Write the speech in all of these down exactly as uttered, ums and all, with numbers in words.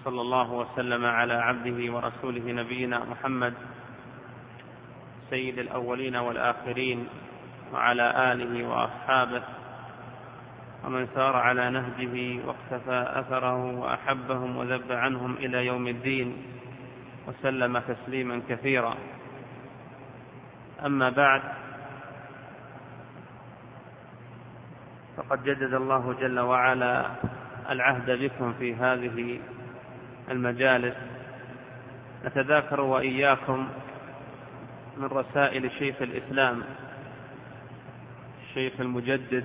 وصلى الله وسلم على عبده ورسوله نبينا محمد سيد الأولين والآخرين وعلى آله وأصحابه ومن سار على نهجه واقتفى أثره وأحبهم وذب عنهم إلى يوم الدين وسلم تسليما كثيرا. أما بعد، فقد جدد الله جل وعلا العهد بكم في هذه المجالس، نتذاكر وإياكم من رسائل شيخ الإسلام الشيخ المجدد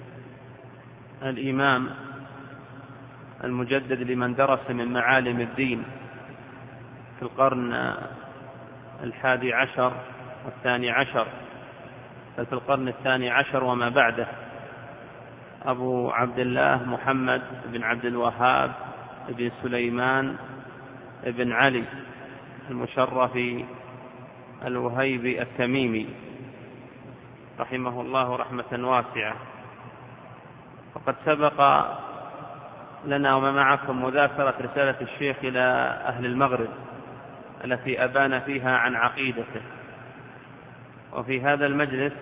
الإمام المجدد لمن درس من معالم الدين في القرن الحادي عشر والثاني عشر، بل في القرن الثاني عشر وما بعده، أبو عبد الله محمد بن عبد الوهاب بن سليمان بن علي المشرفي الوهيبي التميمي رحمه الله رحمة واسعة. وقد سبق لنا وما معكم مذاكرة رسالة الشيخ إلى أهل المغرب التي أبان فيها عن عقيدته، وفي هذا المجلس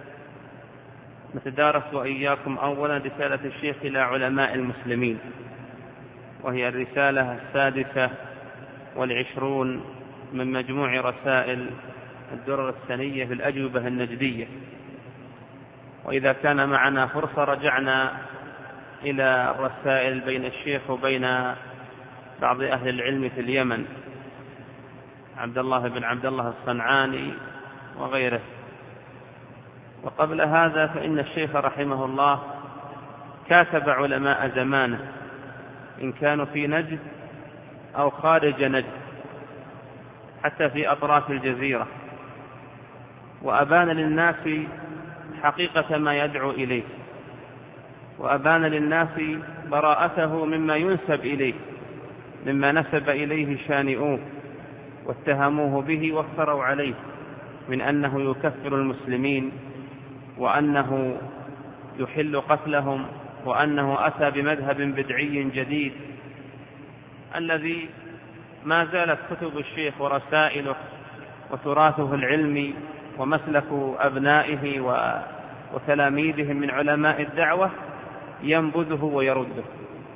نتدارس وإياكم أولا رسالة الشيخ إلى علماء المسلمين، وهي الرسالة السادسة والعشرون من مجموع رسائل الدرر السنية في الأجوبة النجدية. وإذا كان معنا فرصة رجعنا إلى الرسائل بين الشيخ وبين بعض أهل العلم في اليمن، عبد الله بن عبد الله الصنعاني وغيره. وقبل هذا فإن الشيخ رحمه الله كاتب علماء زمانه إن كانوا في نجد أو خارج نجد، حتى في أطراف الجزيرة، وأبان للناس حقيقة ما يدعو إليه، وأبان للناس براءته مما ينسب إليه، مما نسب إليه شانئوه واتهموه به وافتروا عليه من أنه يكفر المسلمين، وأنه يحل قتلهم، وأنه أتى بمذهب بدعي جديد الذي ما زالت كتب الشيخ ورسائله وتراثه العلمي ومسلك أبنائه وتلاميذهم من علماء الدعوة ينبذه ويرده.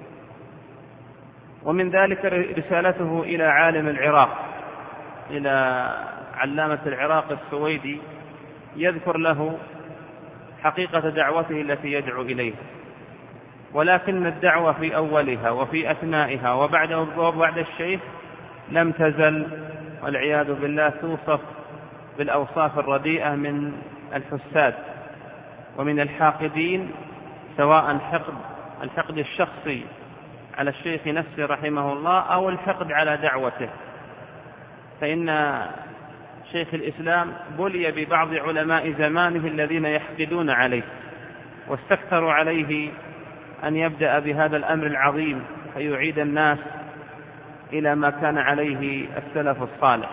ومن ذلك رسالته إلى عالم العراق، إلى علامة العراق السويدي، يذكر له حقيقة دعوته التي يدعو إليها. ولكن الدعوة في أولها وفي أثنائها وبعد وبعد الشيخ لم تزل والعياذ بالله توصف بالأوصاف الرديئة من الحساد ومن الحاقدين، سواء حقد الحقد الشخصي على الشيخ نفسه رحمه الله أو الحقد على دعوته. فإن شيخ الإسلام بلي ببعض علماء زمانه الذين يحقدون عليه، واستكثروا عليه أن يبدأ بهذا الأمر العظيم فيعيد الناس إلى ما كان عليه السلف الصالح.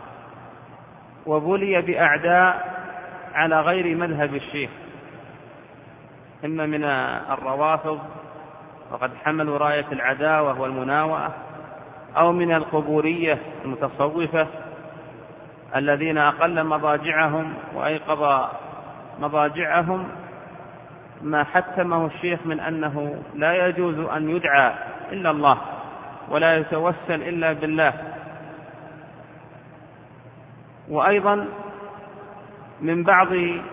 وبلي بأعداء على غير مذهب الشيخ، إما من الروافض وقد حملوا راية العداوة والمناوئة، أو من القبورية المتصوفة الذين أقل مضاجعهم وأيقظ مضاجعهم ما حتمه الشيخ من أنه لا يجوز أن يدعى إلا الله ولا يتوسل إلا بالله. وأيضا من بعض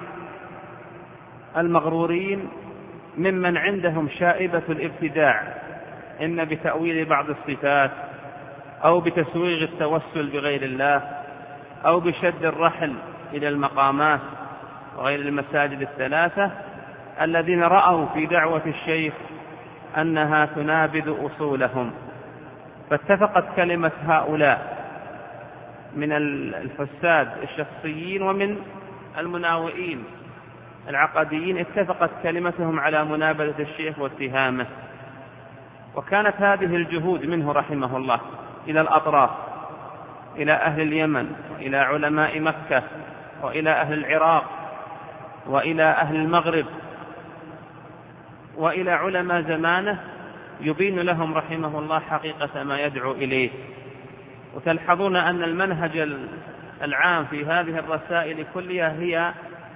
المغرورين ممن عندهم شائبة الابتداع، إما بتأويل بعض الصفات أو بتسويغ التوسل بغير الله أو بشد الرحل إلى المقامات وغير المساجد الثلاثة، الذين رأوا في دعوة الشيخ أنها تنابذ أصولهم. فاتفقت كلمة هؤلاء من الفساد الشخصيين ومن المناوئين العقديين، اتفقت كلمتهم على منابذة الشيخ واتهامه. وكانت هذه الجهود منه رحمه الله إلى الأطراف، إلى أهل اليمن، إلى علماء مكة، وإلى أهل العراق، وإلى أهل المغرب، وإلى علماء زمانه، يبين لهم رحمه الله حقيقة ما يدعو إليه. وتلحظون أن المنهج العام في هذه الرسائل كلها هي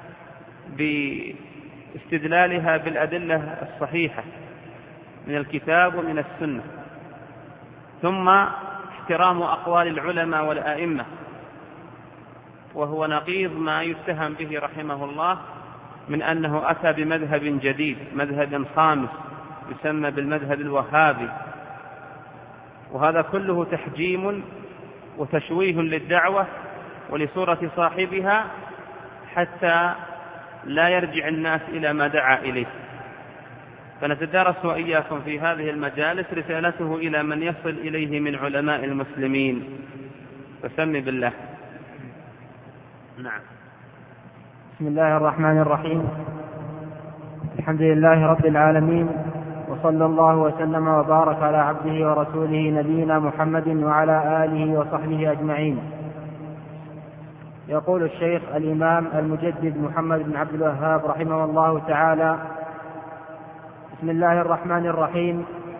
باستدلالها بالأدلة الصحيحة من الكتاب ومن السنة، ثم احترام أقوال العلماء والآئمة، وهو نقيض ما يتهم به رحمه الله من أنه أتى بمذهب جديد، مذهب خامس يسمى بالمذهب الوهابي، وهذا كله تحجيم وتشويه للدعوة ولصورة صاحبها حتى لا يرجع الناس إلى ما دعا إليه. فنتدارس وإياكم في هذه المجالس رسالته إلى من يصل إليه من علماء المسلمين. فسم بالله. نعم. بسم الله الرحمن الرحيم. الحمد لله رب العالمين، وصلى الله وسلم وبارك على عبده ورسوله نبينا محمد وعلى آله وصحبه أجمعين. يقول الشيخ الإمام المجدد محمد بن عبد الوهاب رحمه الله تعالى: بسم الله الرحمن الرحيم.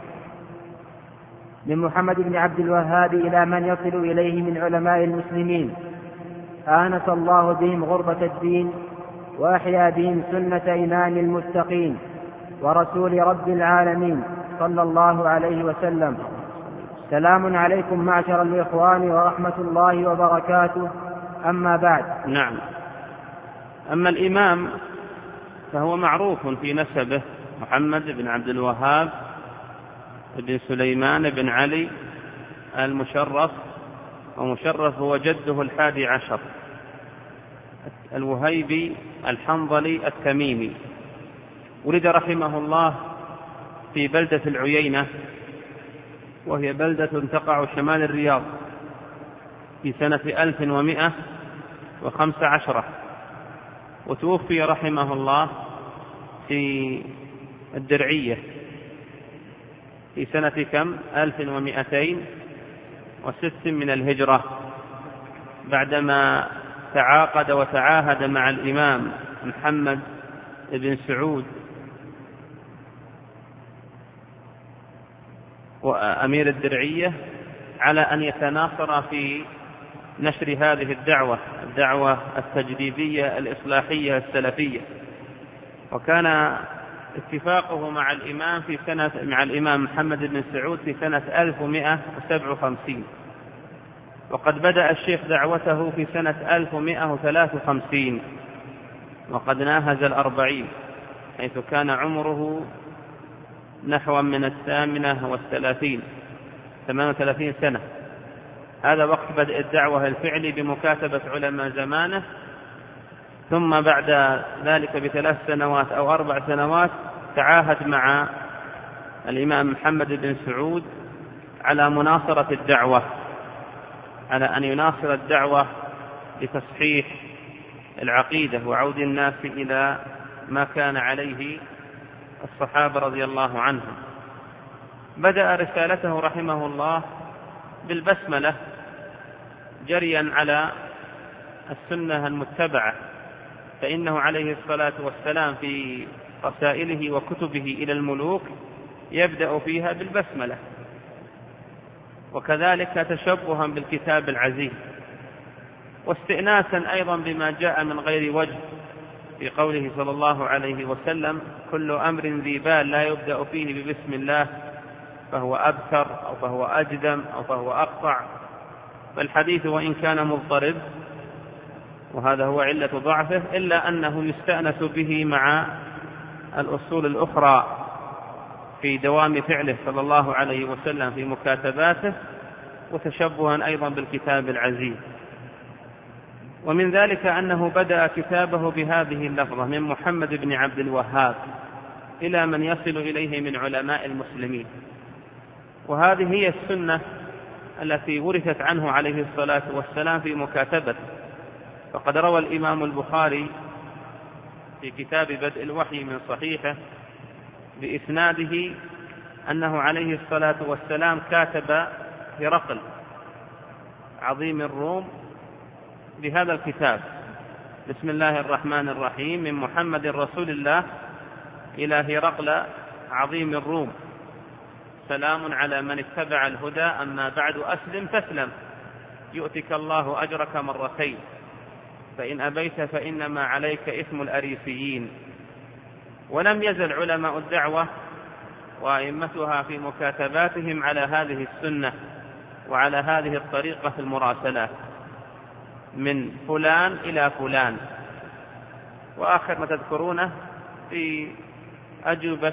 من محمد بن عبد الوهاب إلى من يصل إليه من علماء المسلمين، آنس الله بهم غربة الدين، وأحيا بهم سنة إمام المتقين ورسول رب العالمين صلى الله عليه وسلم. سلام عليكم معشر الإخوان ورحمة الله وبركاته، أما بعد. نعم. أما الإمام فهو معروف في نسبه، محمد بن عبد الوهاب بن سليمان بن علي المشرف، ومشرف هو جده الحادي عشر الوهيبي الحنظلي التميمي. ولد رحمه الله في بلدة العيينة، وهي بلدة تقع شمال الرياض، في سنة ألف ومئة وخمس عشرة، وتوفي رحمه الله في الدرعية في سنة كم؟ ألف ومئتين وست من الهجرة، بعدما تعاقد وتعاهد مع الإمام محمد بن سعود وأمير الدرعية على أن يتناصر في نشر هذه الدعوة، الدعوة التجديدية الإصلاحية السلفية. وكان اتفاقه مع الإمام في سنة مع الإمام محمد بن سعود في سنة ألف ومئة وسبعة وخمسين، وقد بدأ الشيخ دعوته في سنة ألف ومئة وثلاثة وخمسين، وقد ناهز الأربعين، حيث كان عمره نحو من الثامنة والثلاثين، ثمان وثلاثين سنة. هذا وقت بدء الدعوة الفعلي بمكاتبة علماء زمانه. ثم بعد ذلك بثلاث سنوات أو أربع سنوات تعاهد مع الإمام محمد بن سعود على مناصرة الدعوة، على أن يناصر الدعوة لتصحيح العقيدة وعود الناس إلى ما كان عليه الصحابة رضي الله عنهم. بدأ رسالته رحمه الله بالبسملة جريا على السنة المتبعة، فإنه عليه الصلاة والسلام في رسائله وكتبه إلى الملوك يبدأ فيها بالبسملة، وكذلك تشبها بالكتاب العزيز، واستئناسا أيضا بما جاء من غير وجه في قوله صلى الله عليه وسلم: كل أمر ذي بال لا يبدأ فيه ببسم الله فهو أبتر أو فهو أجدم أو فهو أقطع. فالحديث وإن كان مضطرب، وهذا هو علة ضعفه، إلا أنه يستأنس به مع الأصول الأخرى في دوام فعله صلى الله عليه وسلم في مكاتباته، وتشبها أيضا بالكتاب العزيز. ومن ذلك أنه بدأ كتابه بهذه اللفظة: من محمد بن عبد الوهاب إلى من يصل إليه من علماء المسلمين. وهذه هي السنة التي ورثت عنه عليه الصلاة والسلام في مكاتبته. فقد روى الإمام البخاري في كتاب بدء الوحي من صحيحه بإسناده أنه عليه الصلاة والسلام كاتب هرقل عظيم الروم بهذا الكتاب: بسم الله الرحمن الرحيم، من محمد رسول الله إلى هرقل عظيم الروم، سلام على من اتبع الهدى، أما بعد أسلم تسلم يؤتك الله أجرك مرتين، فإن أبيت فإنما عليك إثم الأريسيين. ولم يزل علماء الدعوة وأئمتها في مكاتباتهم على هذه السنة وعلى هذه الطريقة في المراسلات من فلان إلى فلان. وآخر ما تذكرونه في أجوبة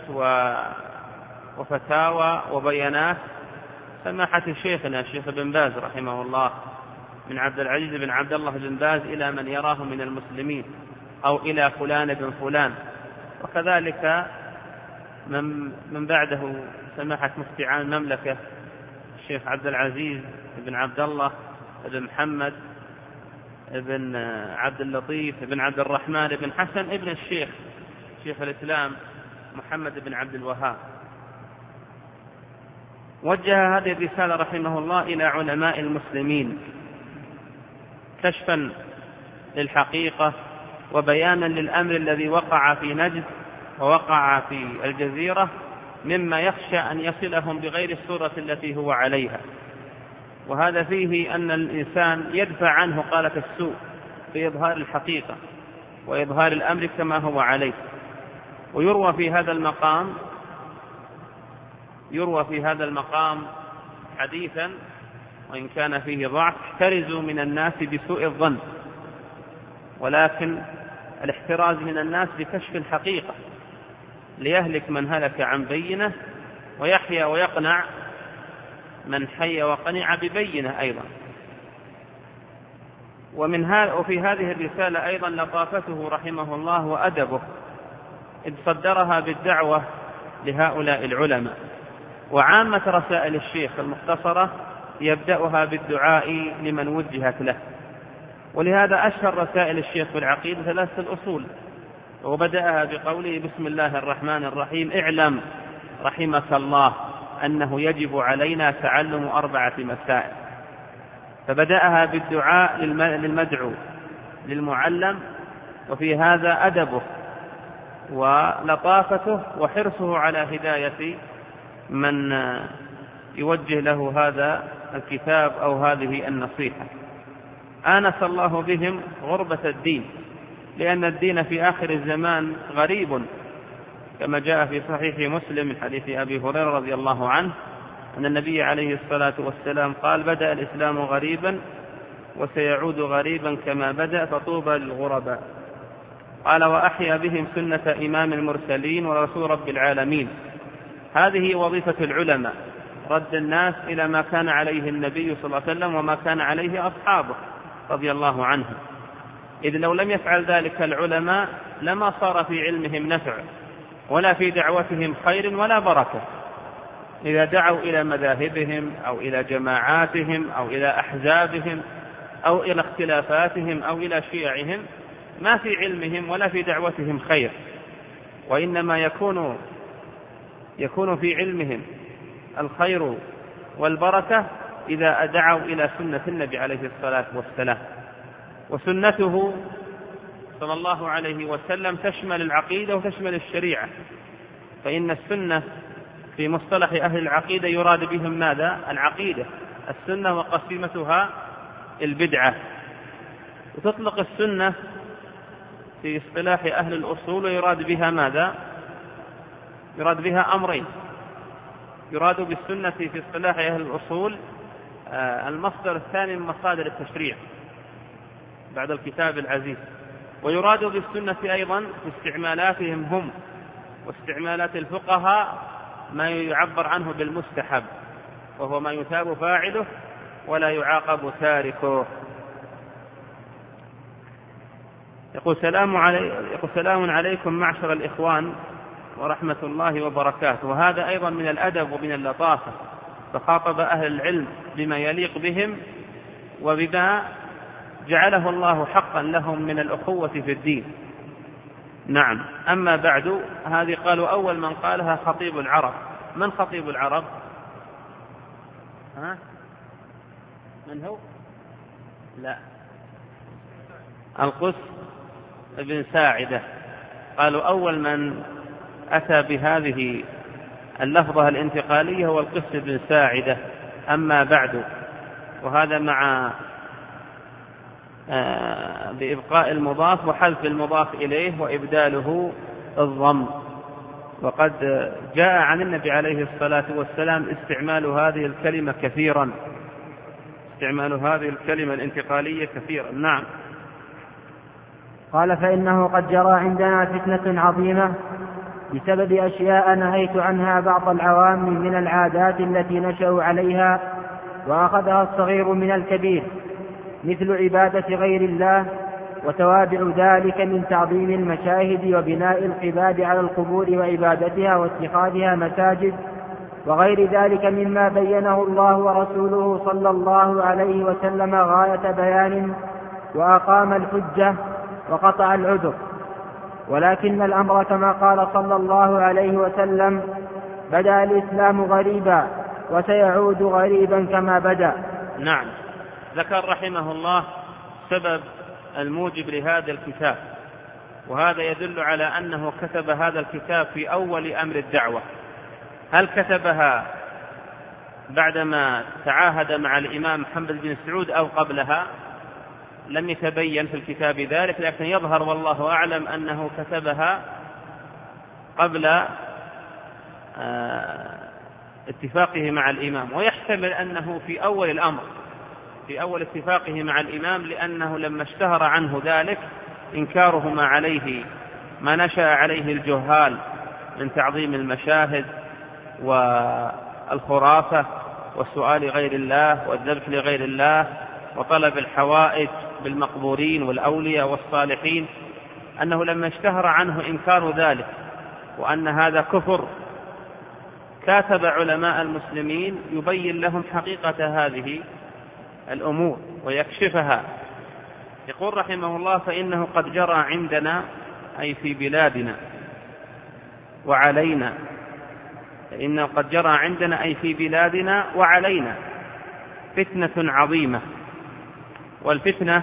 وفتاوى وبيانات سماحة شيخنا الشيخ بن باز رحمه الله من عبد العزيز بن عبد الله بن باز إلى من يراه من المسلمين، أو إلى فلان بن فلان. وكذلك من, من بعده سماحة مفتي عام المملكة الشيخ عبد العزيز بن عبد الله بن محمد بن عبد اللطيف بن عبد الرحمن بن حسن ابن الشيخ شيخ الإسلام محمد بن عبد الوهاب. وجه هذه الرسالة رحمه الله إلى علماء المسلمين كشفا للحقيقة وبيانا للأمر الذي وقع في نجد ووقع في الجزيرة مما يخشى أن يصلهم بغير الصورة التي هو عليها. وهذا فيه أن الإنسان يدفع عنه قالة السوء في إظهار الحقيقة وإظهار الأمر كما هو عليه. ويروى في هذا المقام يروى في هذا المقام حديثا وإن كان فيه ضعف: احترزوا من الناس بسوء الظن، ولكن الاحتراز من الناس بكشف الحقيقة، ليهلك من هلك عن بينة ويحيى ويقنع من حي وقنع ببينة أيضا. ومن هذا وفي هذه الرسالة أيضا لطافته رحمه الله وأدبه، إذ صدرها بالدعوة لهؤلاء العلماء. وعامة رسائل الشيخ المختصرة يبدأها بالدعاء لمن وجهت له، ولهذا أشهر رسائل الشيخ في العقيدة ثلاثة الأصول، وبدأها بقوله: بسم الله الرحمن الرحيم، اعلم رحمك الله أنه يجب علينا تعلم أربعة مسائل. فبدأها بالدعاء للمدعو للمعلم، وفي هذا أدبه ولطافته وحرصه على هداية من يوجه له هذا الكتاب أو هذه النصيحة. آنس الله بهم غربة الدين، لأن الدين في آخر الزمان غريب، كما جاء في صحيح مسلم من حديث أبي هريرة رضي الله عنه أن النبي عليه الصلاة والسلام قال: بدأ الإسلام غريبا وسيعود غريبا كما بدأ، فطوبى للغرباء. قال: وأحيا بهم سنة إمام المرسلين ورسول رب العالمين. هذه وظيفة العلماء، رد الناس إلى ما كان عليه النبي صلى الله عليه وسلم وما كان عليه أصحابه رضي الله عنهم، إذ لو لم يفعل ذلك العلماء لما صار في علمهم نفع ولا في دعوتهم خير ولا بركة. إذا دعوا إلى مذاهبهم أو إلى جماعاتهم أو إلى أحزابهم أو إلى اختلافاتهم أو إلى شيعهم، ما في علمهم ولا في دعوتهم خير، وإنما يكون يكون في علمهم الخير والبركة إذا أدعوا إلى سنة النبي عليه الصلاة والسلام. وسنته صلى الله عليه وسلم تشمل العقيدة وتشمل الشريعة، فإن السنة في مصطلح أهل العقيدة يراد بهم ماذا؟ العقيدة. السنة وقسيمتها البدعة. وتطلق السنة في اصطلاح أهل الأصول ويراد بها ماذا؟ يراد بها أمرين: يراد بالسنة في اصطلاح أهل الأصول المصدر الثاني من مصادر التشريع بعد الكتاب العزيز، ويراد بالسنة أيضا في استعمالاتهم هم واستعمالات الفقهاء ما يعبر عنه بالمستحب، وهو ما يثاب فاعله ولا يعاقب تاركه. يقول: سلام, علي... يقول سلام عليكم معشر الإخوان ورحمة الله وبركاته. وهذا أيضا من الأدب ومن اللطافة، فخاطب أهل العلم بما يليق بهم وبما جعله الله حقا لهم من الأخوة في الدين. نعم. أما بعد، هذه قالوا أول من قالها خطيب العرب. من خطيب العرب؟ ها؟ من هو؟ لا، القس بن ساعدة. قالوا أول من أتى بهذه اللفظة الانتقالية هو القس بن ساعدة. أما بعد، وهذا مع آه بإبقاء المضاف وحذف المضاف إليه وإبداله الضم. وقد جاء عن النبي عليه الصلاة والسلام استعمال هذه الكلمة كثيرا، استعمال هذه الكلمة الانتقالية كثيرا. نعم. قال: فإنه قد جرى عندنا فتنة عظيمة بسبب أشياء نهيت عنها بعض العوام من العادات التي نشأوا عليها وأخذها الصغير من الكبير، مثل عبادة غير الله وتوابع ذلك من تعظيم المشاهد وبناء القباب على القبور وعبادتها واتخاذها مساجد وغير ذلك مما بينه الله ورسوله صلى الله عليه وسلم غاية بيان، وأقام الحجة وقطع العذر. ولكن الأمر كما قال صلى الله عليه وسلم: بدأ الإسلام غريبا وسيعود غريبا كما بدأ. نعم. ذكر رحمه الله سبب الموجب لهذا الكتاب، وهذا يدل على أنه كتب هذا الكتاب في أول أمر الدعوة. هل كتبها بعدما تعاهد مع الإمام محمد بن سعود أو قبلها؟ لم يتبين في الكتاب ذلك، لكن يظهر والله أعلم أنه كتبها قبل اتفاقه مع الإمام، ويحتمل أنه في أول الأمر، في أول اتفاقه مع الإمام، لأنه لما اشتهر عنه ذلك إنكاره ما عليه ما نشأ عليه الجهال من تعظيم المشاهد والخرافة والسؤال غير الله والذبح لغير الله وطلب الحوائج بالمقبورين والأولياء والصالحين، أنه لما اشتهر عنه إنكار ذلك وأن هذا كفر، كاتب علماء المسلمين يبين لهم حقيقة هذه الأمور ويكشفها. يقول رحمه الله: فإنه قد جرى عندنا، أي في بلادنا، وعلينا. فإنه قد جرى عندنا، أي في بلادنا وعلينا، فتنة عظيمة. والفتنة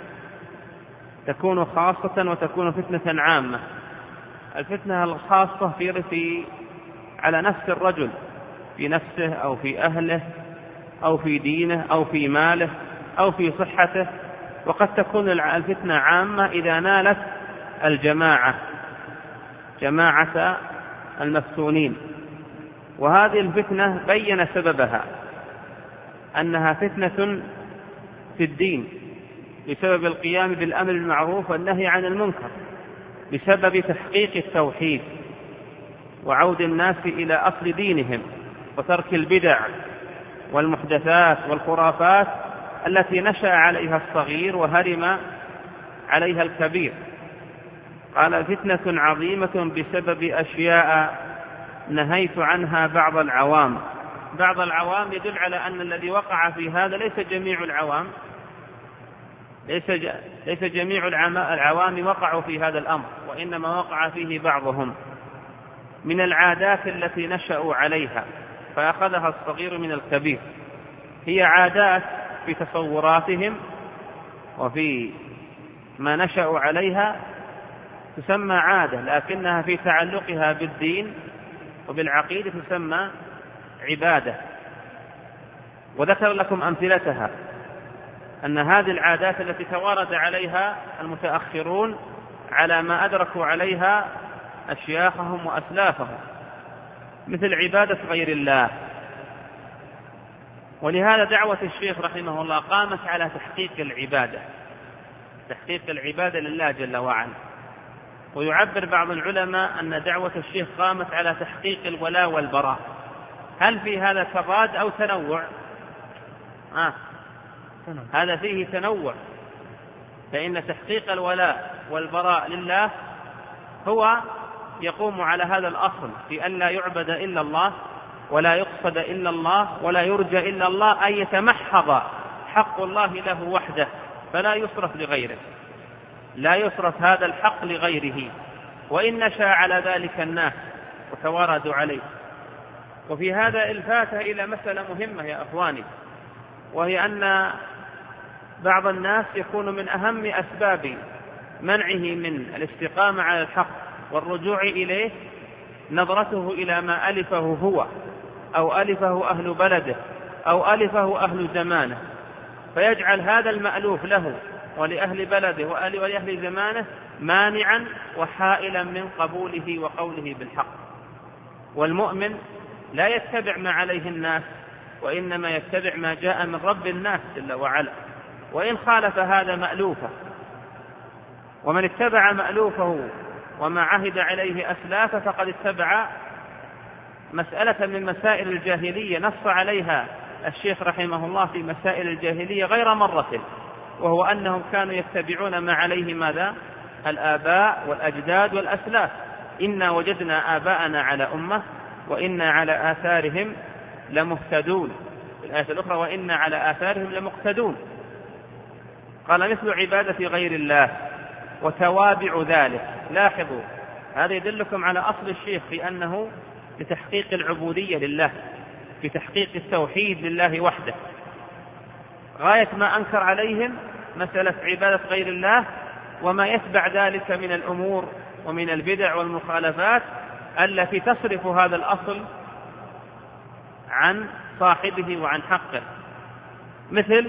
تكون خاصة وتكون فتنة عامة. الفتنة الخاصة في في على نفس الرجل، في نفسه أو في أهله أو في دينه أو في ماله أو في صحته. وقد تكون الفتنة عامة إذا نالت الجماعة، جماعة المفتونين. وهذه الفتنة بين سببها أنها فتنة في الدين بسبب القيام بالأمر بالمعروف والنهي عن المنكر، بسبب تحقيق التوحيد وعود الناس إلى أصل دينهم وترك البدع والمحدثات والخرافات التي نشأ عليها الصغير وهرم عليها الكبير. قال: فتنة عظيمة بسبب أشياء نهيت عنها بعض العوام. بعض العوام يدل على أن الذي وقع في هذا ليس جميع العوام، ليس ليس جميع العوام وقعوا في هذا الأمر، وإنما وقع فيه بعضهم من العادات التي نشأوا عليها فأخذها الصغير من الكبير. هي عادات في تصوراتهم وفي ما نشأوا عليها تسمى عادة، لكنها في تعلقها بالدين وبالعقيدة تسمى عبادة. وذكر لكم أمثلتها، أن هذه العادات التي توارد عليها المتأخرون على ما أدركوا عليها أشياخهم وأسلافهم، مثل عبادة غير الله. ولهذا دعوة الشيخ رحمه الله قامت على تحقيق العبادة، تحقيق العبادة لله جل وعلا. ويعبر بعض العلماء أن دعوة الشيخ قامت على تحقيق الولاء والبراء. هل في هذا تضاد أو تنوع؟ آه. هذا فيه تنوع، فإن تحقيق الولاء والبراء لله هو يقوم على هذا الأصل في أن لا يعبد إلا الله ولا يقصد إلا الله ولا يرجى إلا الله، أن يتمحض حق الله له وحده فلا يصرف لغيره، لا يصرف هذا الحق لغيره، وإن نشأ على ذلك الناس وتواردوا عليه. وفي هذا الفاتة إلى مسألة مهمة يا أخواني، وهي أن بعض الناس يكون من أهم أسباب منعه من الاستقامة على الحق والرجوع إليه نظرته إلى ما ألفه هو أو ألفه أهل بلده أو ألفه أهل زمانه، فيجعل هذا المألوف له ولأهل بلده ولأهل زمانه مانعا وحائلا من قبوله وقوله بالحق. والمؤمن لا يتبع ما عليه الناس، وإنما يتبع ما جاء من رب الناس جل وعلا، وإن خالف هذا مألوفه. ومن اتبع مألوفه وما عهد عليه أسلافه فقد اتبع مسألة من مسائل الجاهلية نص عليها الشيخ رحمه الله في مسائل الجاهلية غير مرة، وهو أنهم كانوا يتبعون ما عليه ماذا؟ الآباء والأجداد والأسلاف. إنا وجدنا آباءنا على أمة وإنا على آثارهم لمهتدون. في الآية الأخرى وإنا على آثارهم لمقتدون. قال مثل عبادة غير الله وتوابع ذلك. لاحظوا هذا يدلكم على أصل الشيخ في أنه لتحقيق العبودية لله، في تحقيق التوحيد لله وحده. غاية ما أنكر عليهم مسألة عبادة غير الله وما يتبع ذلك من الأمور ومن البدع والمخالفات التي تصرف هذا الأصل عن صاحبه وعن حقه، مثل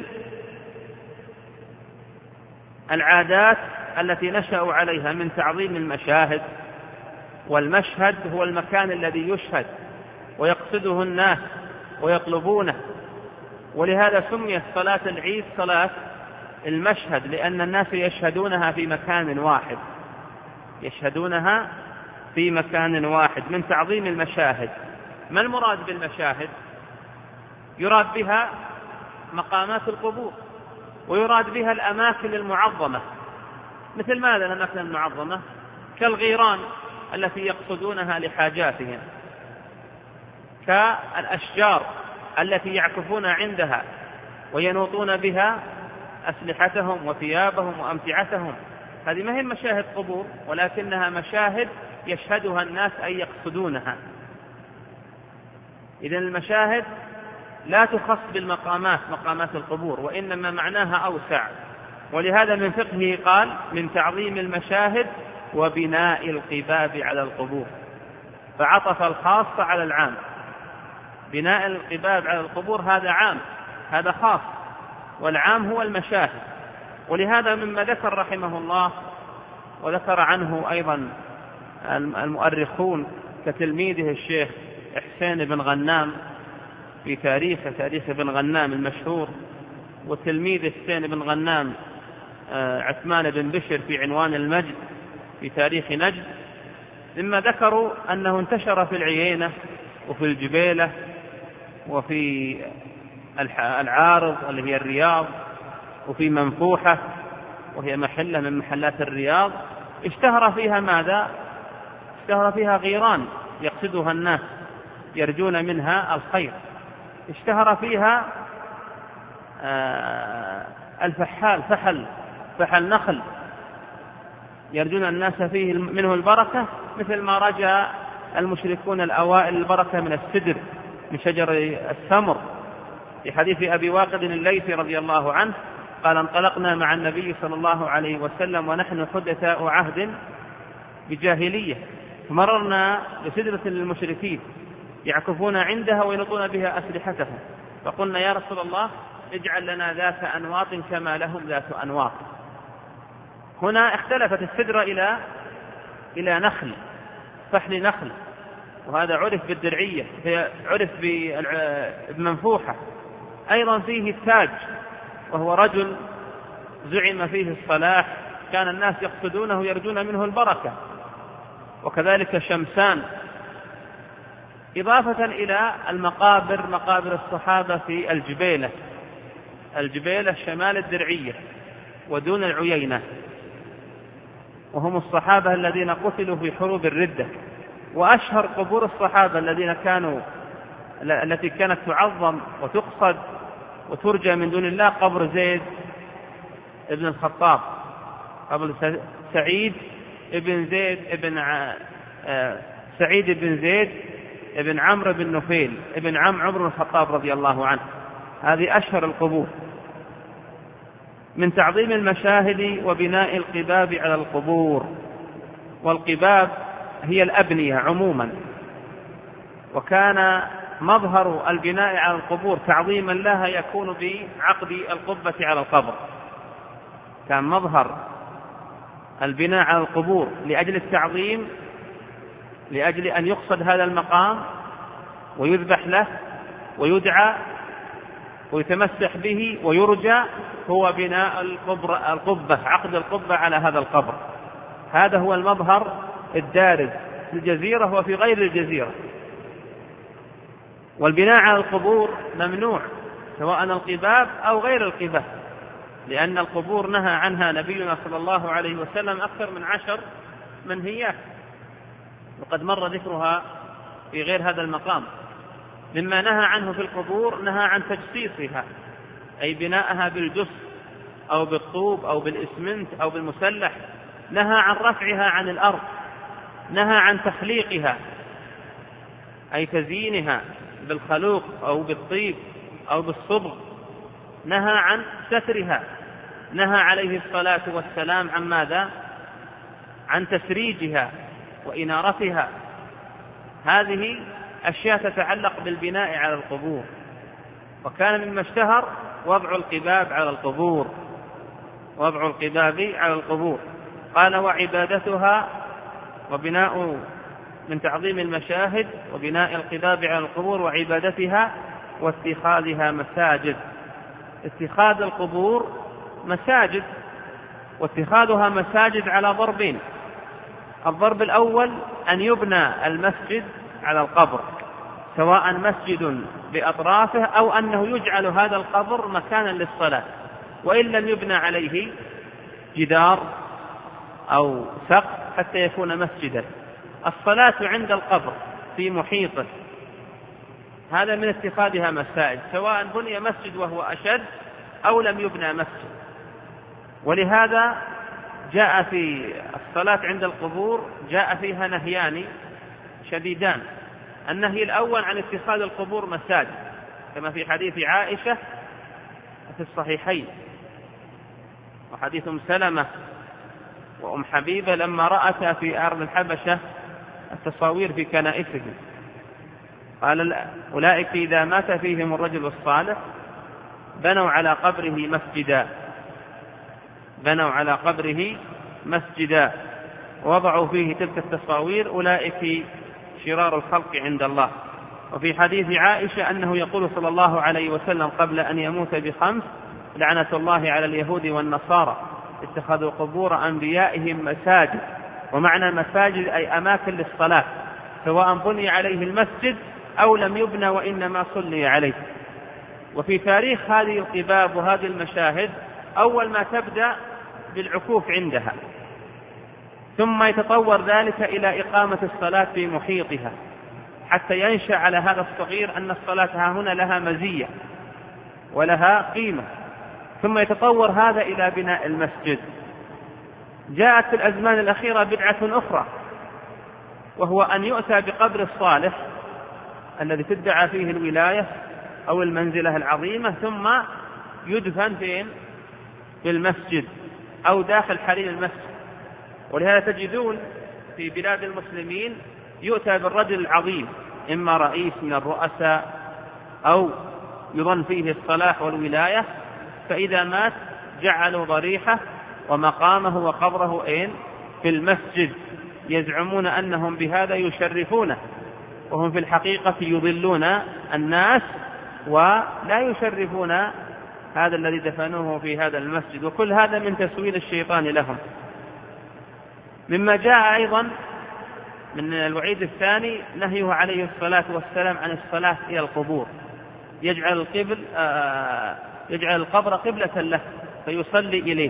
العادات التي نشأوا عليها من تعظيم المشاهد. والمشهد هو المكان الذي يشهد ويقصده الناس ويطلبونه، ولهذا سميت صلاة العيد صلاة المشهد، لأن الناس يشهدونها في مكان واحد، يشهدونها في مكان واحد من تعظيم المشاهد. ما المراد بالمشاهد؟ يراد بها مقامات القبور، ويراد بها الأماكن المعظمة. مثل ماذا الأماكن المعظمة؟ كالغيران التي يقصدونها لحاجاتهم، كالأشجار التي يعكفون عندها وينوطون بها أسلحتهم وثيابهم وأمتعتهم. هذه ما هي مشاهد قبور، ولكنها مشاهد يشهدها الناس أي يقصدونها. إذن المشاهد لا تخص بالمقامات مقامات القبور، وإنما معناها أوسع. ولهذا من فقهه قال من تعظيم المشاهد وبناء القباب على القبور، فعطف الخاص على العام. بناء القباب على القبور هذا عام، هذا خاص، والعام هو المشاهد. ولهذا مما ذكر رحمه الله وذكر عنه أيضا المؤرخون كتلميذه الشيخ حسين بن غنام في تاريخ تاريخ ابن غنام المشهور، وتلميذ حسين بن غنام عثمان بن بشر في عنوان المجد في تاريخ نجد، مما ذكروا أنه انتشر في العيينة وفي الجبيلة وفي العارض اللي هي الرياض، وفي منفوحة وهي محلة من محلات الرياض، اشتهر فيها ماذا؟ اشتهر فيها غيران يقصدها الناس يرجون منها الخير. اشتهر فيها الفحال فحل فحل نخل يرجون الناس فيه منه البركة، مثل ما رجى المشركون الأوائل البركة من السدر من شجر السمر. في حديث أبي واقد الليثي رضي الله عنه قال انطلقنا مع النبي صلى الله عليه وسلم ونحن حدثاء عهد بجاهلية، فمررنا بسدرة للمشركين يعكفون عندها وينطون بها أسلحتهم، فقلنا يا رسول الله اجعل لنا ذات أنواط كما لهم ذات أنواط. هنا اختلفت السدرة إلى إلى نخل فحل نخل، وهذا عرف بالدرعية، عرف بالمنفوحة. أيضا فيه التاج، وهو رجل زعم فيه الصلاح كان الناس يقصدونه يرجون منه البركة. وكذلك شمسان، إضافة إلى المقابر مقابر الصحابة في الجبيلة الجبيلة شمال الدرعية ودون العيينة، وهم الصحابة الذين قتلوا في حروب الردة. وأشهر قبور الصحابة الذين كانوا التي كانت تعظم وتقصد وترجى من دون الله قبر زيد ابن الخطاب، قبر سعيد ابن زيد ابن ع... سعيد بن زيد ابن عمرو بن نفيل ابن عم عمر بن الخطاب رضي الله عنه. هذه أشهر القبور. من تعظيم المشاهد وبناء القباب على القبور. والقباب هي الأبنية عموما وكان مظهر البناء على القبور تعظيما لها يكون بعقد القبة على القبر. كان مظهر البناء على القبور لأجل التعظيم، لأجل أن يقصد هذا المقام ويذبح له ويدعى ويتمسح به ويرجى، هو بناء القبة، عقد القبة على هذا القبر. هذا هو المظهر الدارج في الجزيرة وفي غير الجزيرة. والبناء على القبور ممنوع سواء القباب أو غير القباب، لأن القبور نهى عنها نبينا صلى الله عليه وسلم أكثر من عشر منهيات، وقد مر ذكرها في غير هذا المقام. مما نهى عنه في القبور نهى عن تجصيصها، أي بناءها بالجص أو بالطوب أو بالإسمنت أو بالمسلح. نهى عن رفعها عن الأرض، نهى عن تخليقها أي تزيينها بالخلوق أو بالطيب أو بالصبغ. نهى عن سترها، نهى عليه الصلاة والسلام عن ماذا؟ عن تسريجها وإنارتها. هذه أشياء تتعلق بالبناء على القبور. وكان مما اشتهر وضع القباب على القبور، وضع القباب على القبور. قال وعبادتها، وبناء من تعظيم المشاهد وبناء القباب على القبور وعبادتها واتخاذها مساجد. اتخاذ القبور مساجد، واتخاذها مساجد على ضربين. الضرب الأول أن يبنى المسجد على القبر، سواء مسجد بأطرافه أو أنه يجعل هذا القبر مكانا للصلاة، وإن لم يبنى عليه جدار أو سقف حتى يكون مسجدا. الصلاة عند القبر في محيطه، هذا من اتخاذها مساجد، سواء بني مسجد وهو أشد أو لم يبنى مسجد. ولهذا جاء في الصلاة عند القبور جاء فيها نهيان شديدان. النهي الأول عن اتخاذ القبور مساجد، كما في حديث عائشة في الصحيحين، وحديث أم سلمة وأم حبيبة لما رأتا في أرض الحبشة التصاوير في كنائسهم، قال أولئك إذا مات فيهم الرجل الصالح بنوا على قبره مسجدا، بنوا على قبره مسجدا ووضعوا فيه تلك التصاوير، أولئك شرار الخلق عند الله. وفي حديث عائشة أنه يقول صلى الله عليه وسلم قبل أن يموت بخمس: لعنة الله على اليهود والنصارى اتخذوا قبور أنبيائهم مساجد. ومعنى مساجد أي أماكن للصلاة، سواء بني عليه المسجد أو لم يبنى وإنما صلي عليه. وفي تاريخ هذه القباب وهذه المشاهد أول ما تبدأ بالعكوف عندها، ثم يتطور ذلك إلى إقامة الصلاة في محيطها، حتى ينشأ على هذا الصغير أن الصلاة ها هنا لها مزية ولها قيمة، ثم يتطور هذا إلى بناء المسجد. جاءت في الأزمان الأخيرة بدعة أخرى، وهو أن يؤتى بقبر الصالح الذي تدعى فيه الولاية أو المنزلة العظيمة، ثم يدفن فين؟ في المسجد أو داخل حريم المسجد. ولهذا تجدون في بلاد المسلمين يؤتى بالرجل العظيم، إما رئيس من الرؤساء أو يظن فيه الصلاح والولاية، فإذا مات جعلوا ضريحة ومقامه وقبره أين؟ في المسجد، يزعمون أنهم بهذا يشرفونه، وهم في الحقيقة يضلون الناس ولا يشرفون هذا الذي دفنوه في هذا المسجد. وكل هذا من تسويل الشيطان لهم. مما جاء أيضا من الوعيد الثاني نهيه عليه الصلاة والسلام عن الصلاة إلى القبور، يجعل القبل آه يجعل القبر قبلة له فيصلي إليه،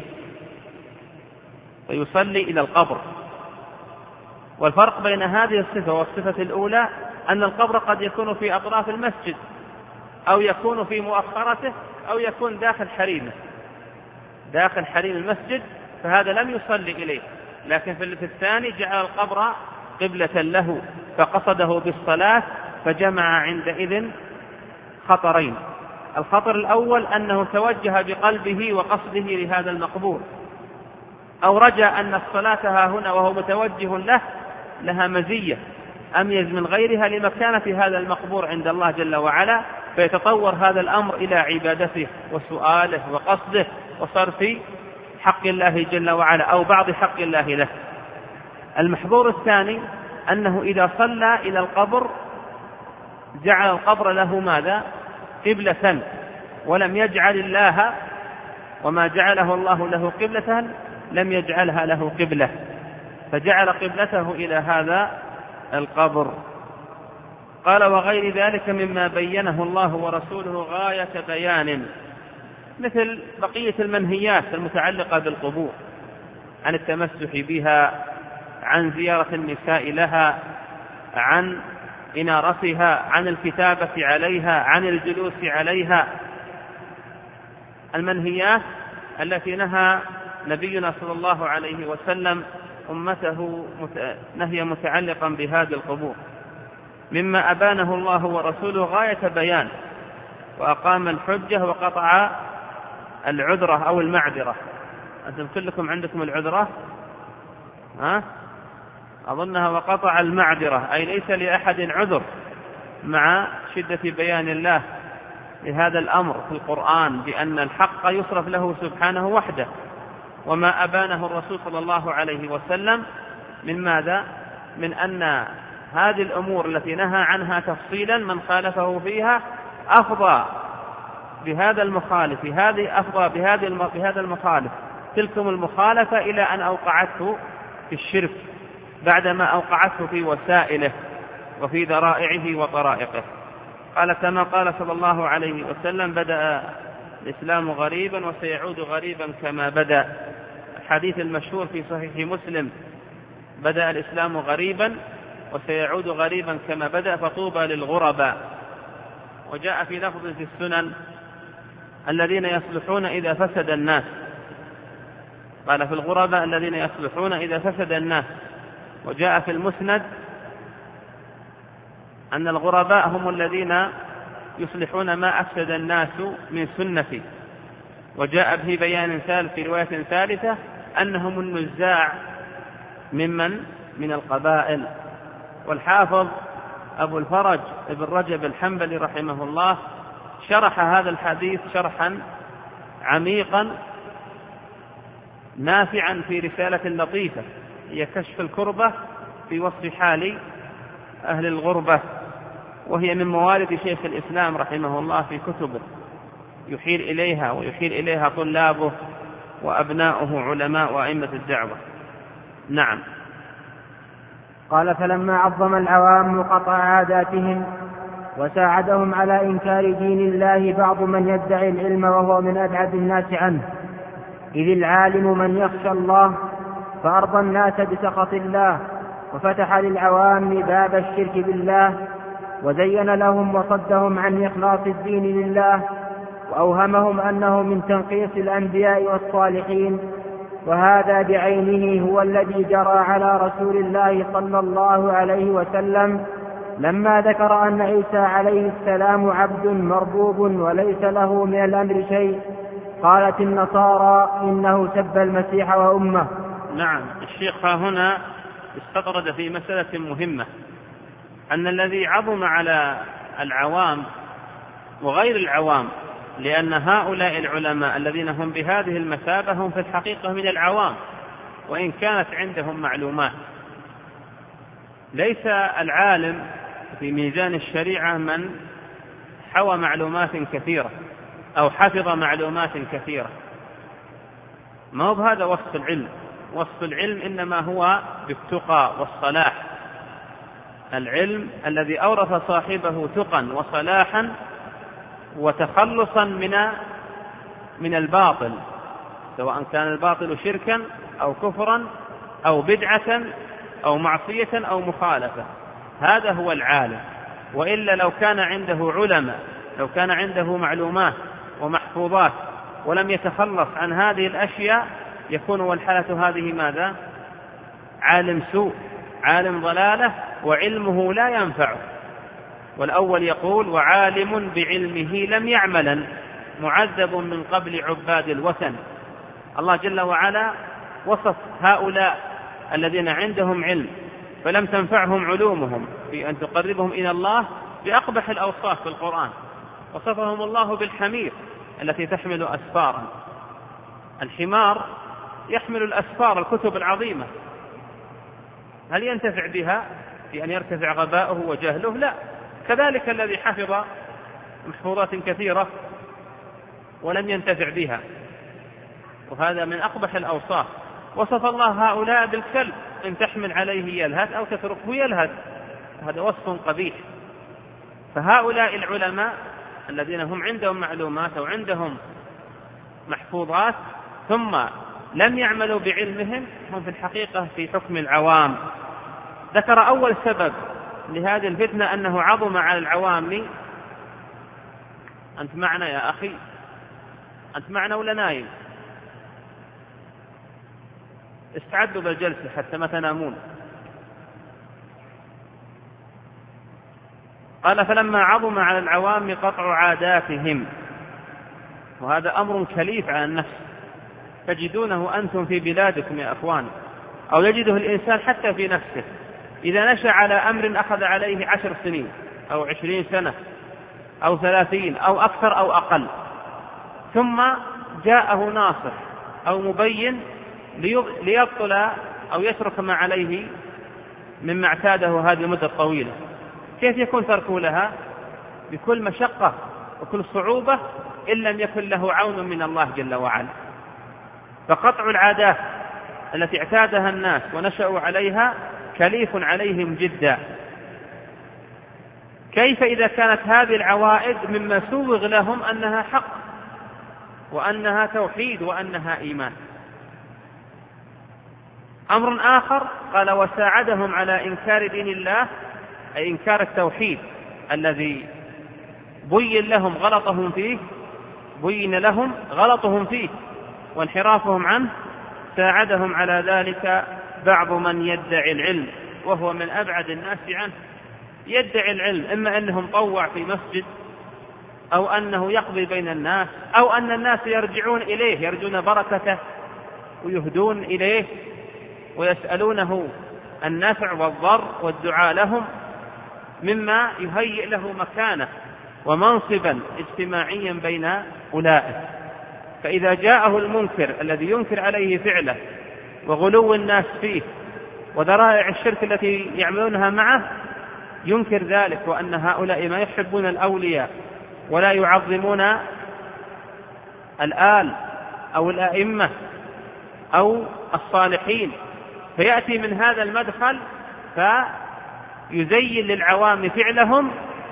فيصلي إلى القبر. والفرق بين هذه الصفة والصفة الأولى أن القبر قد يكون في أطراف المسجد أو يكون في مؤخرته أو يكون داخل حريمه، داخل حريم المسجد، فهذا لم يصلي إليه. لكن في الثاني جعل القبر قبلة له فقصده بالصلاة، فجمع عندئذ خطرين. الخطر الأول أنه توجه بقلبه وقصده لهذا المقبور، أو رجى أن الصلاة ها هنا وهو متوجه له لها مزية، أميز من غيرها لمكانة هذا المقبور عند الله جل وعلا، فيتطور هذا الأمر إلى عبادته وسؤاله وقصده وصرف حق الله جل وعلا أو بعض حق الله له. المحظور الثاني أنه إذا صلى إلى القبر جعل القبر له ماذا؟ قبلة، ولم يجعل الله وما جعله الله له قبلة لم يجعلها له قبلة، فجعل قبلته إلى هذا القبر. قال وغير ذلك مما بينه الله ورسوله غاية بيان، مثل بقية المنهيات المتعلقة بالقبور، عن التمسح بها، عن زيارة النساء لها، عن إنارتها، عن الكتابة عليها، عن الجلوس عليها. المنهيات التي نهى نبينا صلى الله عليه وسلم أمته نهي متعلقا بهذه القبور، مما أبانه الله ورسوله غاية بيان، وأقام الحجة وقطع العذرة أو المعذرة. أنتم كلكم عندكم العذرة؟ ها؟ أظنها وقطع المعذرة، أي ليس لأحد عذر مع شدة بيان الله لهذا الأمر في القرآن بأن الحق يصرف له سبحانه وحده، وما أبانه الرسول صلى الله عليه وسلم من ماذا؟ من أن هذه الأمور التي نهى عنها تفصيلا من خالفه فيها أفضى بهذا المخالف هذه أفضى بهذا المخالف تلكم المخالفة إلى أن أوقعته في الشرك بعدما أوقعته في وسائله وفي ذرائعه وطرائقه. قال كما قال صلى الله عليه وسلم بدأ الإسلام غريبا وسيعود غريبا كما بدأ. الحديث المشهور في صحيح مسلم بدأ الإسلام غريبا وسيعود غريبا كما بدأ فطوبى للغرباء. وجاء في لفظ في السنن الذين يصلحون إذا فسد الناس، قال في الغرباء الذين يصلحون إذا فسد الناس. وجاء في المسند أن الغرباء هم الذين يصلحون ما أفسد الناس من سنتي. وجاء به بيان ثالث في رواية ثالثة أنهم النزاع ممن من القبائل. والحافظ أبو الفرج ابن رجب الحنبلي رحمه الله شرح هذا الحديث شرحا عميقا نافعا في رسالة لطيفة هي كشف الكربة في وصف حال أهل الغربة، وهي من موارد شيخ الإسلام رحمه الله في كتبه يحيل إليها ويحيل إليها طلابه وأبناؤه علماء وأئمة الدعوة. نعم. قال فلما عظم العوام قطع عاداتهم وساعدهم على إنكار دين الله بعض من يدعي العلم وهو من أبعد الناس عنه، إذ العالم من يخشى الله، فأرضى الناس بسخط الله، وفتح للعوام باب الشرك بالله، وزين لهم وصدهم عن إخلاص الدين لله، وأوهمهم أنه من تنقيص الأنبياء والصالحين. وهذا بعينه هو الذي جرى على رسول الله صلى الله عليه وسلم لما ذكر أن عيسى عليه السلام عبد مربوب وليس له من الأمر شيء. قالت النصارى إنه سب المسيح وأمه. نعم. الشيخ هنا استطرد في مسألة مهمة، أن الذي عظم على العوام وغير العوام، لأن هؤلاء العلماء الذين هم بهذه المثابة هم في الحقيقة من العوام وإن كانت عندهم معلومات. ليس العالم في ميزان الشريعة من حوى معلومات كثيرة أو حفظ معلومات كثيرة، ما هو بهذا وصف العلم. وصف العلم إنما هو بالتقى والصلاح، العلم الذي أورث صاحبه تقى وصلاحا وتخلصا من من الباطل، سواء كان الباطل شركا أو كفرا أو بدعة أو معصية أو مخالفة. هذا هو العالم. وإلا لو كان عنده علماء، لو كان عنده معلومات ومحفوظات ولم يتخلص عن هذه الأشياء، يكون والحالة هذه ماذا؟ عالم سوء، عالم ضلالة، وعلمه لا ينفعه. والأول يقول وعالم بعلمه لم يعملا معذب من قبل عباد الوثن. الله جل وعلا وصف هؤلاء الذين عندهم علم فلم تنفعهم علومهم في أن تقربهم إلى الله بأقبح الأوصاف في القرآن. وصفهم الله بالحمير التي تحمل أسفارا. الحمار يحمل الأسفار، الكتب العظيمة، هل ينتفع بها في أن يرتفع غباؤه وجهله؟ لا. كذلك الذي حفظ محفوظات كثيرة ولم ينتفع بها، وهذا من أقبح الأوصاف. وصف الله هؤلاء بالكلب، إن تحمل عليه يلهث أو تتركه يلهث، هذا وصف قبيح. فهؤلاء العلماء الذين هم عندهم معلومات أو عندهم محفوظات ثم لم يعملوا بعلمهم هم في الحقيقة في حكم العوام. ذكر أول سبب لهذه الفتنة أنه عظم على العوام. أنت معنا يا أخي؟ أنت معنا ولا نايم؟ استعدوا بالجلسة حتى ما تنامون. قال فلما عظم على العوام قطع عاداتهم، وهذا أمر كليف على النفس، تجدونه أنتم في بلادكم يا أخوان، أو يجده الإنسان حتى في نفسه، إذا نشأ على أمر أخذ عليه عشر سنين أو عشرين سنة أو ثلاثين أو أكثر أو أقل، ثم جاءه ناصح أو مبين ليبطل أو يترك ما عليه مما اعتاده هذه المدة الطويلة، كيف يكون تركه لها؟ بكل مشقة وكل صعوبة إن لم يكن له عون من الله جل وعلا. فقطع العادات التي اعتادها الناس ونشأوا عليها كليف عليهم جدا. كيف إذا كانت هذه العوائد مما سوغ لهم أنها حق وأنها توحيد وأنها إيمان؟ أمر آخر قال وساعدهم على إنكار دين الله، أي إنكار التوحيد الذي بين لهم غلطهم فيه بين لهم غلطهم فيه وانحرافهم عنه. ساعدهم على ذلك بعض من يدعي العلم، وهو من أبعد الناس عنه. يدعي العلم إما أنه مطوع في مسجد، أو أنه يقضي بين الناس، أو أن الناس يرجعون إليه يرجون بركته ويهدون إليه ويسألونه النفع والضر والدعاء لهم، مما يهيئ له مكانة ومنصبا اجتماعيا بين أولئك. فإذا جاءه المنكر الذي ينكر عليه فعله وغلو الناس فيه وذرائع الشرك التي يعملونها معه، ينكر ذلك، وأن هؤلاء ما يحبون الأولياء ولا يعظمون الآل أو الأئمة أو الصالحين، فيأتي من هذا المدخل فيزين للعوام فعلهم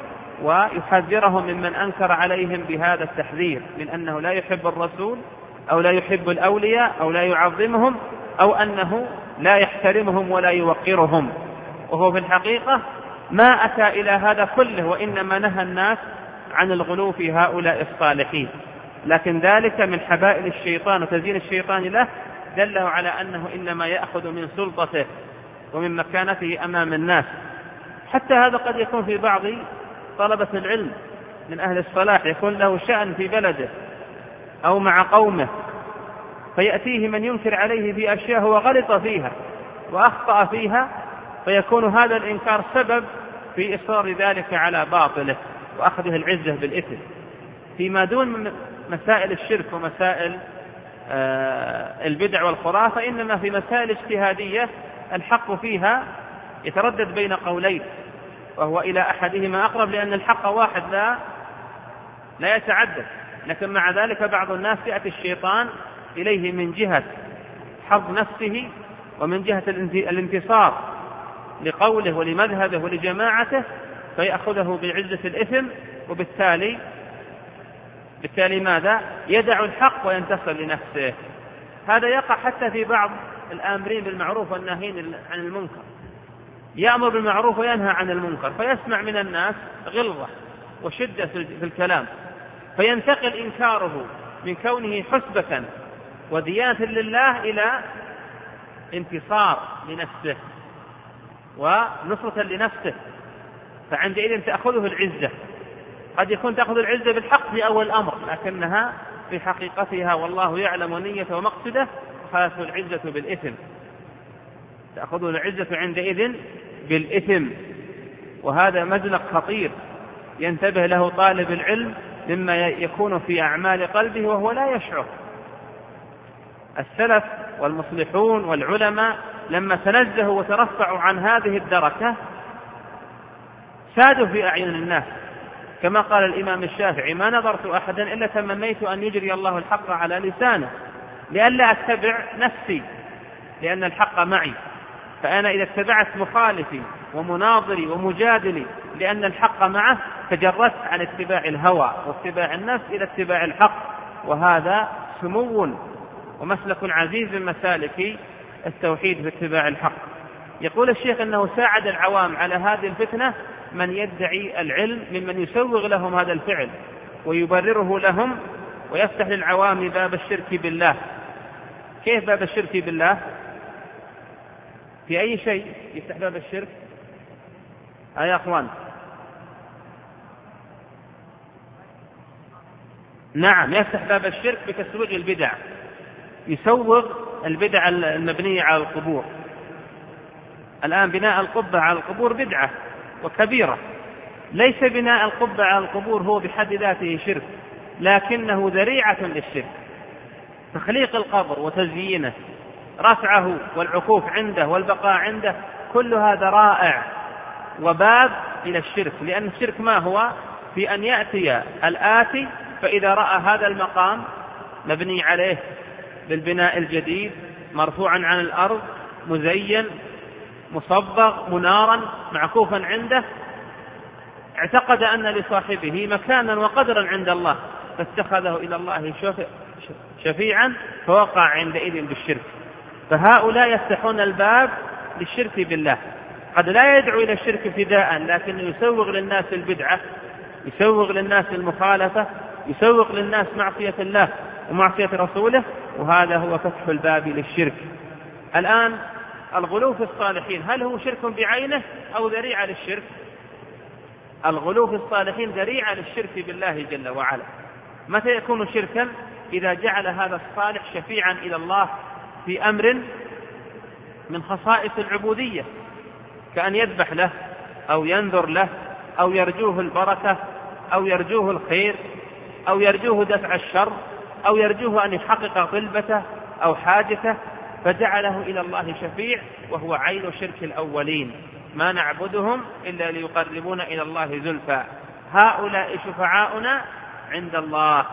ويحذرهم ممن أنكر عليهم بهذا التحذير من أنه لا يحب الرسول أو لا يحب الأولياء أو لا يعظمهم أو أنه لا يحترمهم ولا يوقرهم، وهو في الحقيقة ما أتى إلى هذا كله، وإنما نهى الناس عن الغلو في هؤلاء الصالحين. لكن ذلك من حبائل الشيطان وتزيين الشيطان له، دله على أنه إنما يأخذ من سلطته ومن مكانته أمام الناس. حتى هذا قد يكون في بعض طلبة العلم من أهل الصلاح، يكون له شأن في بلده أو مع قومه، فيأتيه من ينكر عليه في أشياء هو غلط فيها وأخطأ فيها، فيكون هذا الإنكار سبب في إصرار ذلك على باطله وأخذه العزة بالإثم. فيما دون مسائل الشرك ومسائل البدع والخرافة، إنما في مسائل اجتهادية الحق فيها يتردد بين قولين، وهو إلى أحدهما أقرب، لأن الحق واحد لا لا يتعدد. لكن مع ذلك بعض الناس يأتي الشيطان إليه من جهة حظ نفسه ومن جهة الانتصار لقوله ولمذهبه ولجماعته، فيأخذه بعزة الإثم، وبالتالي بالتالي ماذا؟ يدع الحق وينتصر لنفسه. هذا يقع حتى في بعض الآمرين بالمعروف والناهين عن المنكر، يأمر بالمعروف وينهى عن المنكر، فيسمع من الناس غلظة وشدة في الكلام، فينتقل إنكاره من كونه حسبة وديانة لله إلى انتصار لنفسه ونصرة لنفسه، فعندئذ تأخذه العزة. قد يكون تأخذ العزة بالحق في أول الأمر، لكنها في حقيقتها والله يعلم نية ومقصده خالف العزة بالإثم، تأخذه العزة عندئذ بالإثم. وهذا مزلق خطير ينتبه له طالب العلم مما يكون في أعمال قلبه وهو لا يشعر. السلف والمصلحون والعلماء لما تنزهوا وترفعوا عن هذه الدركة سادوا في أعين الناس، كما قال الإمام الشافعي: ما نظرت أحدا إلا تمنيت أن يجري الله الحق على لسانه لئلا أتبع نفسي، لأن الحق معي. فأنا إذا اتبعت مخالفي ومناظري ومجادلي لأن الحق معه تجردت عن اتباع الهوى واتباع النفس إلى اتباع الحق، وهذا سمو ومسلك عزيز من مسالك التوحيد في اتباع الحق. يقول الشيخ أنه ساعد العوام على هذه الفتنة من يدعي العلم ممن يسوغ لهم هذا الفعل ويبرره لهم ويفتح للعوام باب الشرك بالله. كيف باب الشرك بالله؟ في أي شيء يفتح باب الشرك؟ آه يا أخوان، نعم، يفتح باب الشرك بتسويغ البدع، يسوغ البدع المبنية على القبور. الآن بناء القبة على القبور بدعة وكبيرة. ليس بناء القبة على القبور هو بحد ذاته شرك، لكنه ذريعة للشرك. تخليق القبر وتزيينه، رفعه والعكوف عنده والبقاء عنده، كل هذا رائع وباب إلى الشرك. لأن الشرك ما هو؟ في أن يأتي الآتي فإذا رأى هذا المقام مبني عليه بالبناء الجديد مرفوعا عن الأرض مزين مصبغ منارا معكوفا عنده، اعتقد أن لصاحبه مكانا وقدرا عند الله فاتخذه إلى الله شفيعا فوقع عندئذ بالشرك. فهؤلاء يفتحون الباب للشرك بالله. قد لا يدعو إلى الشرك ابتداء، لكن يسوغ للناس البدعة، يسوغ للناس المخالفة، يسوغ للناس معصية الله ومعصية رسوله، وهذا هو فتح الباب للشرك. الآن الغلو في الصالحين هل هو شرك بعينه أو ذريعة للشرك؟ الغلو في الصالحين ذريعة للشرك بالله جل وعلا. متى يكون شركا؟ إذا جعل هذا الصالح شفيعا إلى الله في أمر من خصائص العبودية، كأن يذبح له أو ينذر له أو يرجوه البركة أو يرجوه الخير أو يرجوه دفع الشر أو يرجوه أن يحقق طلبته أو حاجته، فجعله إلى الله شفيع، وهو عين شرك الأولين: ما نعبدهم إلا ليقربونا إلى الله زلفى، هؤلاء شفعاؤنا عند الله.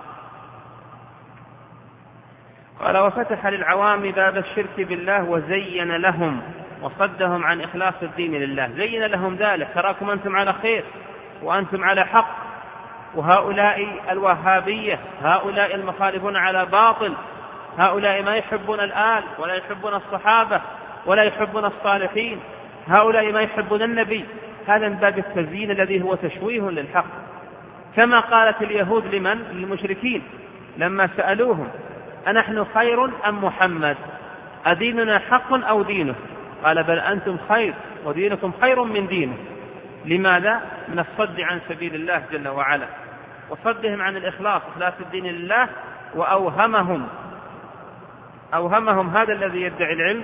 قال: وفتح للعوام باب الشرك بالله وزين لهم وصدهم عن إخلاص الدين لله. زين لهم ذلك: تراكم أنتم على خير وأنتم على حق، وهؤلاء الوهابية، هؤلاء المخالفون على باطل، هؤلاء ما يحبون الآل ولا يحبون الصحابة ولا يحبون الصالحين، هؤلاء ما يحبون النبي. هذا من باب التزيين الذي هو تشويه للحق. كما قالت اليهود لمن؟ للمشركين لما سألوهم: أنحن خير أم محمد؟ أديننا حق أو دينه؟ قال: بل أنتم خير ودينكم خير من دينه. لماذا؟ من الصد عن سبيل الله جل وعلا وصدهم عن الإخلاص، إخلاص الدين لله. وأوهمهم أوهمهم هذا الذي يدعي العلم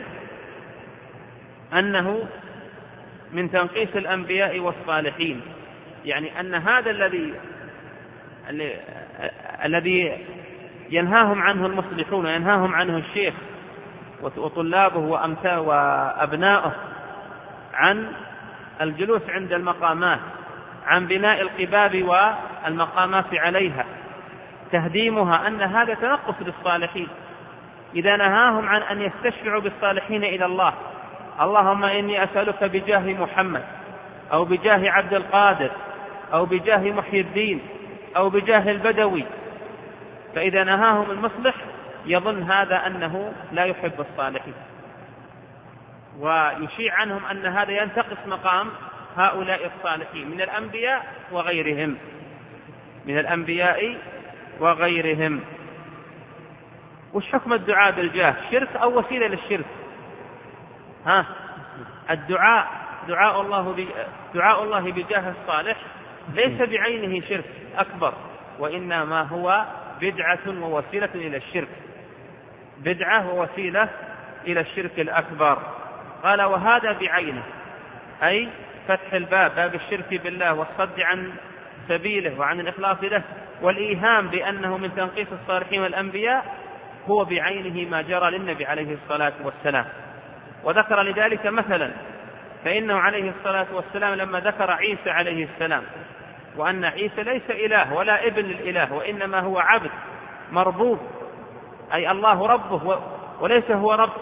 أنه من تنقيص الأنبياء والصالحين، يعني أن هذا الذي الذي ينهاهم عنه المصلحون وينهاهم عنه الشيخ وطلابه وأبناؤه عن الجلوس عند المقامات، عن بناء القباب والمقامات عليها، تهديمها، أن هذا تنقص للصالحين. إذا نهاهم عن أن يستشفعوا بالصالحين إلى الله: اللهم إني أسألك بجاه محمد أو بجاه عبد القادر أو بجاه محي الدين أو بجاه البدوي، فإذا نهاهم المصلح يظن هذا أنه لا يحب الصالحين، ويشيع عنهم أن هذا ينتقص مقام هؤلاء الصالحين من الأنبياء وغيرهم من الأنبياء وغيرهم. وش حكم الدعاء بالجاه؟ شرك أو وسيلة للشرك؟ ها الدعاء دعاء الله دعاء الله بجاه الصالح ليس بعينه شرك أكبر، وإنما هو بدعة ووسيلة إلى الشرك، بدعة ووسيلة إلى الشرك الأكبر. قال: وهذا بعينه، أي فتح الباب باب الشرك بالله والصد عن سبيله وعن الإخلاص له والإيهام بأنه من تنقيص الصالحين والأنبياء هو بعينه ما جرى للنبي عليه الصلاة والسلام. وذكر لذلك مثلا، فإنه عليه الصلاة والسلام لما ذكر عيسى عليه السلام وأن عيسى ليس إله ولا ابن الإله وإنما هو عبد مربوب، أي الله ربه وليس هو رب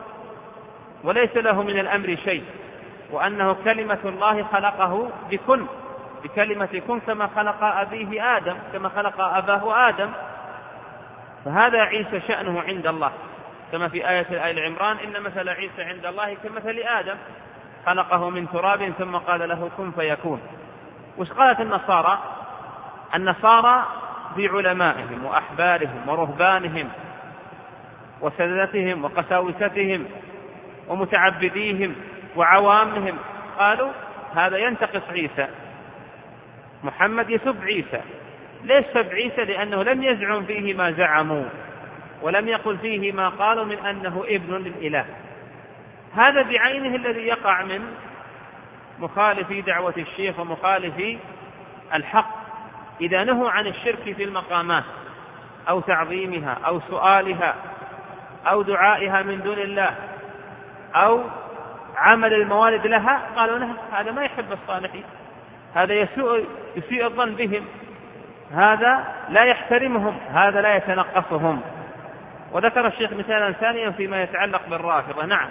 وليس له من الأمر شيء، وأنه كلمة الله خلقه بكن بكلمة كن كما خلق أبيه آدم كما خلق أباه آدم. فهذا عيسى شأنه عند الله كما في آية آل عمران إن مثل عيسى عند الله كمثل آدم خلقه من تراب ثم قال له كن فيكون. وش قالت النصارى؟ النصارى بعلمائهم وأحبارهم ورهبانهم وسادتهم وقساوستهم ومتعبديهم وعوامهم قالوا هذا ينتقص عيسى، محمد يسب عيسى. ليش سب عيسى؟ لأنه لم يزعم فيه ما زعموا ولم يقل فيه ما قالوا من أنه ابن للإله. هذا بعينه الذي يقع من مخالفي دعوة الشيخ ومخالفي الحق إذا نهوا عن الشرك في المقامات أو تعظيمها أو سؤالها أو دعائها من دون الله أو عمل الموالد لها، قالوا له هذا ما يحب الصالحين، هذا يسوء يسيء الظن بهم، هذا لا يحترمهم، هذا لا يتنقصهم. وذكر الشيخ مثالا ثانيا فيما يتعلق بالرافضة. نعم.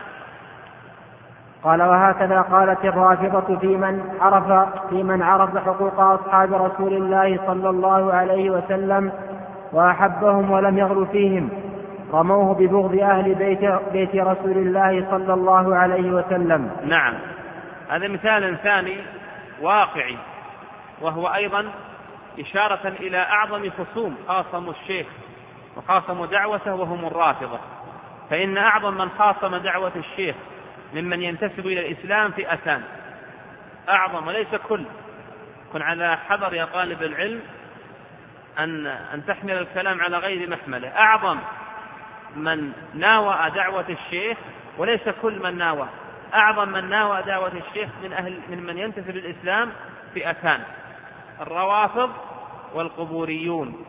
قال وهكذا قالت الرافضة في من عرف في من عرف حقوق أصحاب رسول الله صلى الله عليه وسلم وأحبهم ولم يغل فيهم، رموه ببغض أهل بيت, بيت رسول الله صلى الله عليه وسلم. نعم، هذا مثال ثاني واقعي، وهو أيضا إشارة إلى أعظم خصوم خاصموا الشيخ وخاصموا دعوته وهم الرافضة. فإن أعظم من خاصم دعوة الشيخ ممن ينتسب إلى الإسلام فئتان، أعظم وليس كل. كن على حذر يا طالب العلم أن, أن تحمل الكلام على غير محمله. أعظم من ناوى دعوة الشيخ وليس كل من ناوى، أعظم من ناوى دعوة الشيخ من أهل من من ينتسب للإسلام فئتان، الروافض والقبوريون.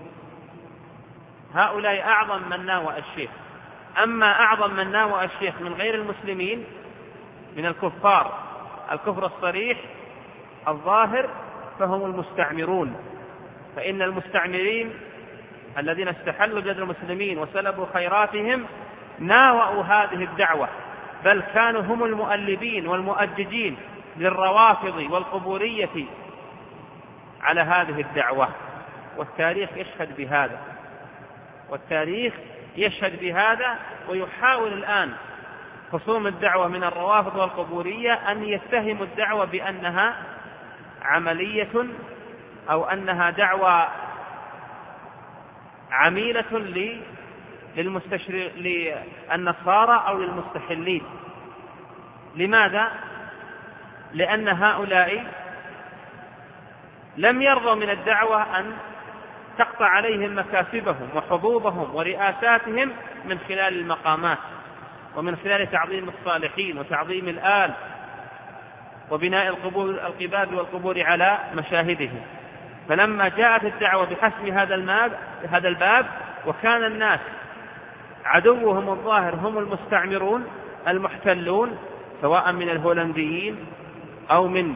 هؤلاء أعظم من ناوى الشيخ. أما أعظم من ناوى الشيخ من غير المسلمين من الكفار الكفر الصريح الظاهر فهم المستعمرون. فإن المستعمرين الذين استحلوا بلاد المسلمين وسلبوا خيراتهم ناوأوا هذه الدعوة، بل كانوا هم المؤلبين والمؤججين للروافض والقبورية على هذه الدعوة، والتاريخ يشهد بهذا والتاريخ يشهد بهذا ويحاول الآن خصوم الدعوة من الروافض والقبورية أن يتهموا الدعوة بأنها عملية أو أنها دعوة عميلة للمستشرق للنصارى أو للمستحلين. لماذا؟ لأن هؤلاء لم يرضوا من الدعوة أن تقطع عليهم مكاسبهم وحظوظهم ورئاساتهم من خلال المقامات ومن خلال تعظيم الصالحين وتعظيم الآل وبناء القباب والقبور على مشاهدهم. فلما جاءت الدعوة بحسم هذا الباب وكان الناس عدوهم الظاهر هم المستعمرون المحتلون سواء من الهولنديين أو من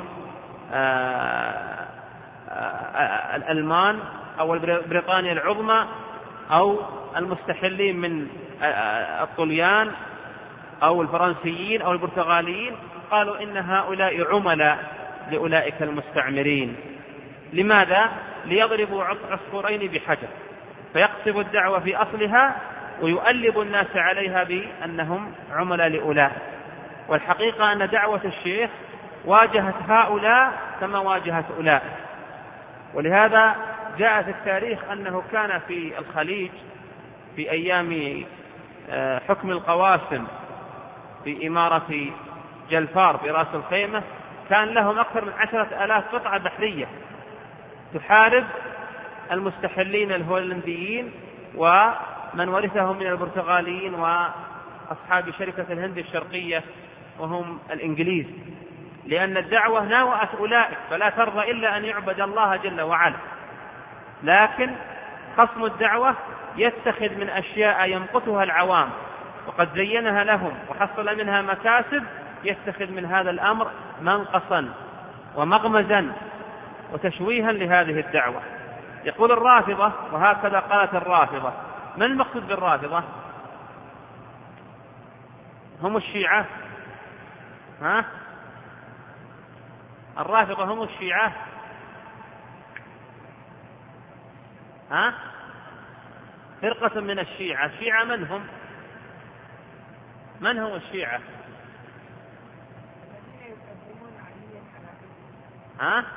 الألمان أو بريطانيا العظمى أو المستحلين من الطليان أو الفرنسيين أو البرتغاليين، قالوا إن هؤلاء عملاء لأولئك المستعمرين. لماذا؟ ليضربوا عصفورين بحجر، فيقصب الدعوة في أصلها ويؤلب الناس عليها بأنهم عملاء لأولئك. والحقيقة أن دعوة الشيخ واجهت هؤلاء كما واجهت أولئك. ولهذا جاء في التاريخ أنه كان في الخليج في أيام حكم القواسم في إمارة جلفار في رأس الخيمة كان لهم أكثر من عشرة آلاف قطعة بحرية تحارب المستحلين الهولنديين ومن ورثهم من البرتغاليين وأصحاب شركة الهند الشرقية وهم الإنجليز. لأن الدعوة ناوأت أولئك، فلا ترضى إلا أن يعبد الله جل وعلا. لكن خصم الدعوة يتخذ من أشياء يمقتها العوام وقد زينها لهم وحصل منها مكاسب، يتخذ من هذا الأمر منقصا ومغمزا وتشويها لهذه الدعوة. يقول الرافضة، وهكذا قالت الرافضة. من المقصود بالرافضة؟ هم الشيعة؟ ها؟ الرافضة هم الشيعة؟ ها؟ فرقة من الشيعة. الشيعة من هم؟ من هم الشيعة؟ ها؟